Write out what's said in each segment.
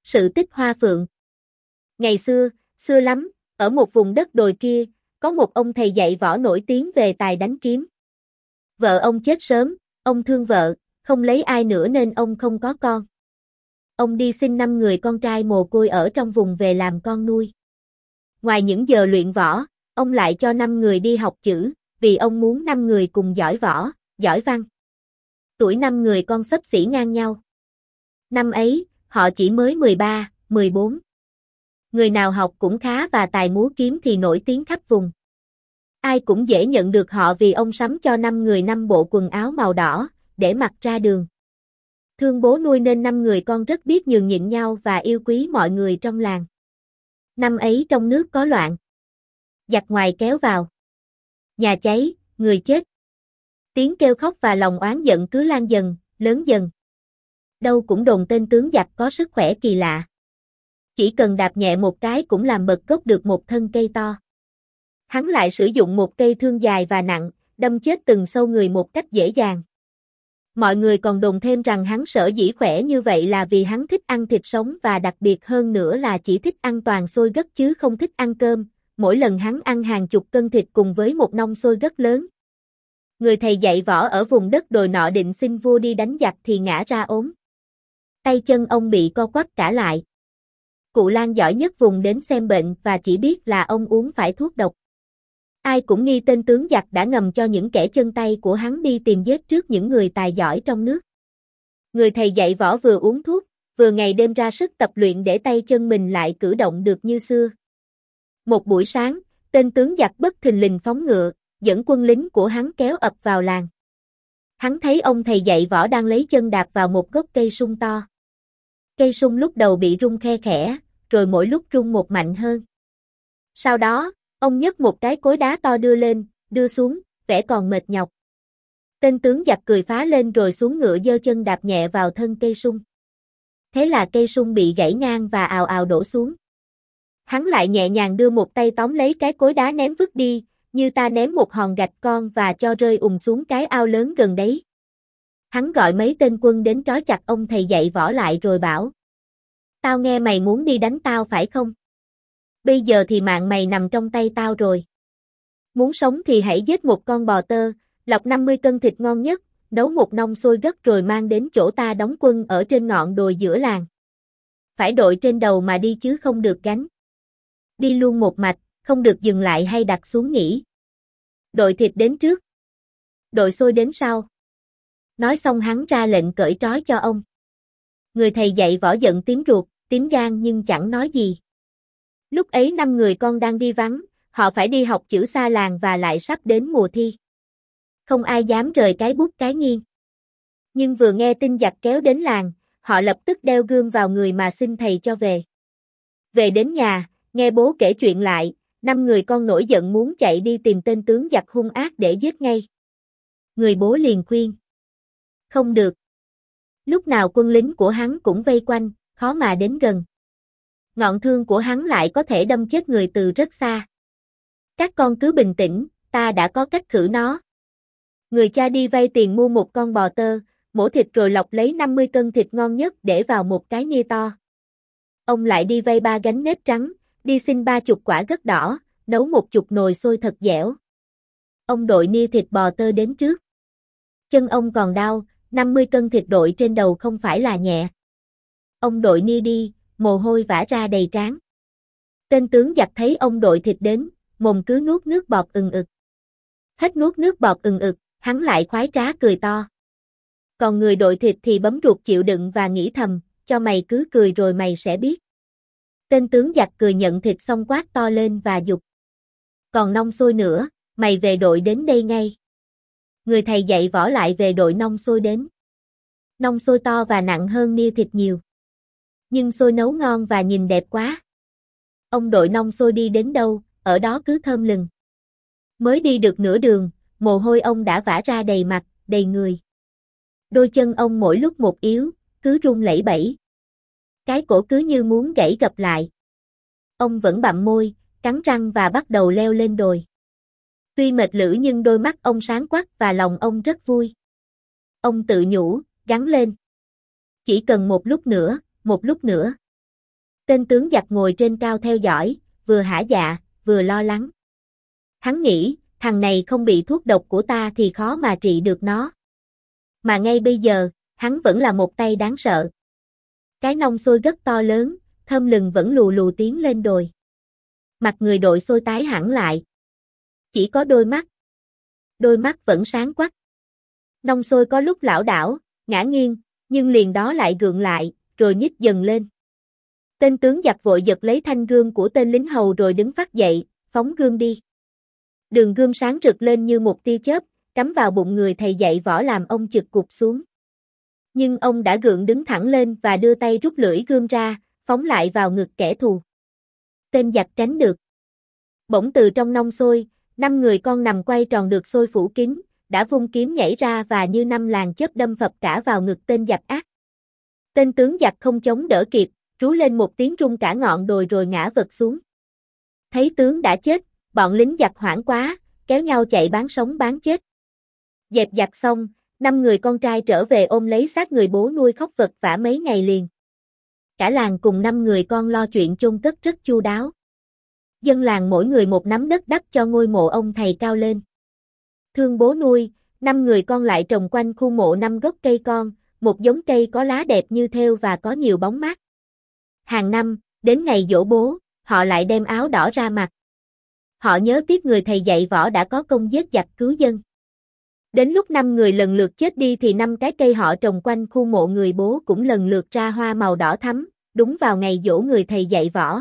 Sự tích Hoa Phượng. Ngày xưa, xưa lắm, ở một vùng đất đồi kia, có một ông thầy dạy võ nổi tiếng về tài đánh kiếm. Vợ ông chết sớm, ông thương vợ, không lấy ai nữa nên ông không có con. Ông đi xin 5 người con trai mồ côi ở trong vùng về làm con nuôi. Ngoài những giờ luyện võ, ông lại cho 5 người đi học chữ, vì ông muốn 5 người cùng giỏi võ, giỏi văn. Tuổi 5 người con xấp xỉ ngang nhau. Năm ấy, họ chỉ mới 13, 14. Người nào học cũng khá và tài múa kiếm thì nổi tiếng khắp vùng. Ai cũng dễ nhận được họ vì ông sắm cho 5 người 5 bộ quần áo màu đỏ, để mặc ra đường. Thương bố nuôi nên 5 người con rất biết nhường nhịn nhau và yêu quý mọi người trong làng. Năm ấy trong nước có loạn. Giặc ngoài kéo vào. Nhà cháy, người chết. Tiếng kêu khóc và lòng oán giận cứ lan dần, lớn dần. Đâu cũng đồn tên tướng giặc có sức khỏe kỳ lạ. Chỉ cần đạp nhẹ một cái cũng làm bật gốc được một thân cây to. Hắn lại sử dụng một cây thương dài và nặng, đâm chết từng sâu người một cách dễ dàng. Mọi người còn đồn thêm rằng hắn sở dĩ khỏe như vậy là vì hắn thích ăn thịt sống và đặc biệt hơn nữa là chỉ thích ăn toàn xôi gấc chứ không thích ăn cơm. Mỗi lần hắn ăn hàng chục cân thịt cùng với một nông xôi gấc lớn. Người thầy dạy võ ở vùng đất đồi nọ định xin vua đi đánh giặc thì ngã ra ốm. Tay chân ông bị co quắp cả lại. Cụ lang giỏi nhất vùng đến xem bệnh và chỉ biết là ông uống phải thuốc độc. Ai cũng nghi tên tướng giặc đã ngầm cho những kẻ chân tay của hắn đi tìm giết trước những người tài giỏi trong nước. Người thầy dạy võ vừa uống thuốc, vừa ngày đêm ra sức tập luyện để tay chân mình lại cử động được như xưa. Một buổi sáng, tên tướng giặc bất thình lình phóng ngựa, dẫn quân lính của hắn kéo ập vào làng. Hắn thấy ông thầy dạy võ đang lấy chân đạp vào một gốc cây sung to. Cây sung lúc đầu bị rung khe khẽ, rồi mỗi lúc rung một mạnh hơn. Sau đó, ông nhấc một cái cối đá to đưa lên, đưa xuống, vẻ còn mệt nhọc. Tên tướng giặc cười phá lên rồi xuống ngựa giơ chân đạp nhẹ vào thân cây sung. Thế là cây sung bị gãy ngang và ào ào đổ xuống. Hắn lại nhẹ nhàng đưa một tay tóm lấy cái cối đá ném vứt đi, như ta ném một hòn gạch con và cho rơi xuống cái ao lớn gần đấy. Hắn gọi mấy tên quân đến trói chặt ông thầy dạy võ lại rồi bảo: Tao nghe mày muốn đi đánh tao phải không? Bây giờ thì mạng mày nằm trong tay tao rồi. Muốn sống thì hãy giết một con bò tơ, lọc 50 cân thịt ngon nhất, nấu một nông xôi gấc rồi mang đến chỗ ta đóng quân ở trên ngọn đồi giữa làng. Phải đội trên đầu mà đi chứ không được gánh. Đi luôn một mạch, không được dừng lại hay đặt xuống nghỉ. Đội thịt đến trước, đội xôi đến sau. Nói xong hắn ra lệnh cởi trói cho ông. Người thầy dạy võ giận tím ruột, tím gan nhưng chẳng nói gì. Lúc ấy 5 người con đang đi vắng, họ phải đi học chữ xa làng và lại sắp đến mùa thi. Không ai dám rời cái bút cái nghiêng. Nhưng vừa nghe tin giặc kéo đến làng, họ lập tức đeo gươm vào người mà xin thầy cho về. Về đến nhà, nghe bố kể chuyện lại, 5 người con nổi giận muốn chạy đi tìm tên tướng giặc hung ác để giết ngay. Người bố liền khuyên: Không được. Lúc nào quân lính của hắn cũng vây quanh, khó mà đến gần. Ngọn thương của hắn lại có thể đâm chết người từ rất xa. Các con cứ bình tĩnh, ta đã có cách khử nó. Người cha đi vay tiền mua một con bò tơ, mổ thịt rồi lọc lấy 50 cân thịt ngon nhất để vào một cái nia to. Ông lại đi vay 3 gánh nếp trắng, đi xin 30 quả gấc đỏ, nấu 10 nồi xôi thật dẻo. Ông đội nia thịt bò tơ đến trước. Chân ông còn đau, 50 cân thịt đội trên đầu không phải là nhẹ. Ông đội nia đi, mồ hôi vã ra đầy trán. Tên tướng giặc thấy ông đội thịt đến, mồm cứ nuốt nước bọt ừng ực. Hết nuốt nước bọt ừng ực, hắn lại khoái trá cười to. Còn người đội thịt thì bấm ruột chịu đựng và nghĩ thầm, cho mày cứ cười rồi mày sẽ biết. Tên tướng giặc cười nhận thịt xong quát to lên và giục: Còn nông xôi nữa, mày về đội đến đây ngay. Người thầy dạy võ lại về đội nông xôi đến. Nông xôi to và nặng hơn nia thịt nhiều. Nhưng xôi nấu ngon và nhìn đẹp quá. Ông đội nông xôi đi đến đâu, ở đó cứ thơm lừng. Mới đi được nửa đường, mồ hôi ông đã vã ra đầy mặt, đầy người. Đôi chân ông mỗi lúc một yếu, cứ run lẩy bẩy. Cái cổ cứ như muốn gãy gập lại. Ông vẫn bặm môi, cắn răng và bắt đầu leo lên đồi. Tuy mệt lử nhưng đôi mắt ông sáng quắc và lòng ông rất vui. Ông tự nhủ, gắng lên. Chỉ cần một lúc nữa, một lúc nữa. Tên tướng giặc ngồi trên cao theo dõi, vừa hả dạ, vừa lo lắng. Hắn nghĩ, thằng này không bị thuốc độc của ta thì khó mà trị được nó. Mà ngay bây giờ, hắn vẫn là một tay đáng sợ. Cái nông sôi rất to lớn, thơm lừng vẫn lù lù tiến lên đồi. Mặt người đội sôi tái hẳn lại. Chỉ có đôi mắt vẫn sáng quắc. Nông sôi có lúc lảo đảo, ngã nghiêng, nhưng liền đó lại gượng lại, rồi nhích dần lên. Tên tướng giặc vội giật lấy thanh gươm của tên lính hầu rồi đứng phắt dậy, phóng gươm đi. Đường gươm sáng rực lên như một tia chớp, cắm vào bụng người thầy dạy võ làm ông chực cụt xuống. Nhưng ông đã gượng đứng thẳng lên và đưa tay rút lưỡi gươm ra, phóng lại vào ngực kẻ thù. Tên giặc tránh được. Bỗng từ trong nông sôi, 5 người con nằm quay tròn được sôi phủ kín, đã vung kiếm nhảy ra và như 5 làn chớp đâm phập cả vào ngực tên giặc ác. Tên tướng giặc không chống đỡ kịp, rú lên một tiếng rung cả ngọn đồi rồi ngã vật xuống. Thấy tướng đã chết, bọn lính giặc hoảng quá, kéo nhau chạy bán sống bán chết. Dẹp giặc xong, 5 người con trai trở về ôm lấy xác người bố nuôi khóc vật vã mấy ngày liền. Cả làng cùng 5 người con lo chuyện chôn cất rất chu đáo. Dân làng mỗi người một nắm đất đắp cho ngôi mộ ông thầy cao lên. Thương bố nuôi, 5 người con lại trồng quanh khu mộ 5 gốc cây con, một giống cây có lá đẹp như thêu và có nhiều bóng mát. Hàng năm, đến ngày giỗ bố, họ lại đem áo đỏ ra mặc. Họ nhớ tiếc người thầy dạy võ đã có công giết giặc cứu dân. Đến lúc 5 người lần lượt chết đi thì 5 cái cây họ trồng quanh khu mộ người bố cũng lần lượt ra hoa màu đỏ thắm, đúng vào ngày giỗ người thầy dạy võ.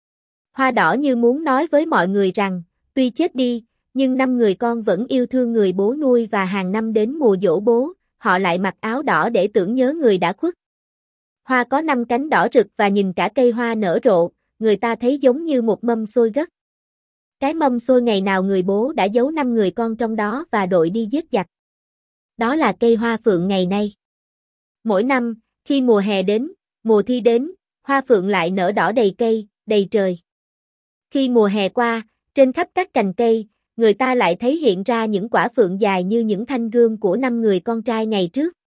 Hoa đỏ như muốn nói với mọi người rằng, tuy chết đi, nhưng 5 người con vẫn yêu thương người bố nuôi và hàng năm đến mùa giỗ bố, họ lại mặc áo đỏ để tưởng nhớ người đã khuất. Hoa có 5 cánh đỏ rực và nhìn cả cây hoa nở rộ, người ta thấy giống như một mâm xôi gấc. Cái mâm xôi ngày nào người bố đã giấu 5 người con trong đó và đội đi giết giặc. Đó là cây hoa phượng ngày nay. Mỗi năm, khi mùa hè đến, mùa thi đến, hoa phượng lại nở đỏ đầy cây, đầy trời. Khi mùa hè qua, trên khắp các cành cây, người ta lại thấy hiện ra những quả phượng dài như những thanh gươm của 5 người con trai ngày trước.